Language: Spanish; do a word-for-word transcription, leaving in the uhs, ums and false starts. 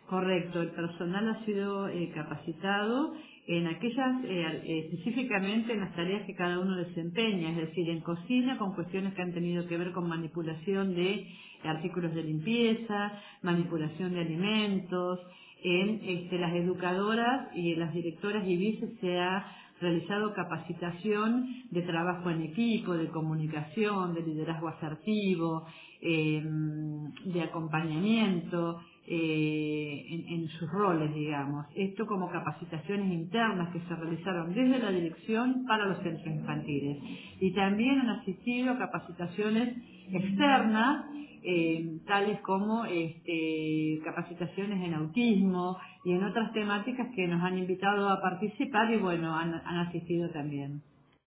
Correcto, el personal ha sido eh, capacitado en aquellas, eh, específicamente en las tareas que cada uno desempeña, es decir, en cocina con cuestiones que han tenido que ver con manipulación de artículos de limpieza, manipulación de alimentos. En este, las educadoras y las directoras y vices se ha realizado capacitación de trabajo en equipo, de comunicación, de liderazgo asertivo, eh, de acompañamiento, eh, en, en sus roles, digamos. Esto como capacitaciones internas que se realizaron desde la dirección para los centros infantiles. Y también han asistido capacitaciones externas, eh, tales como este, capacitaciones en autismo y en otras temáticas que nos han invitado a participar y bueno, han, han asistido también.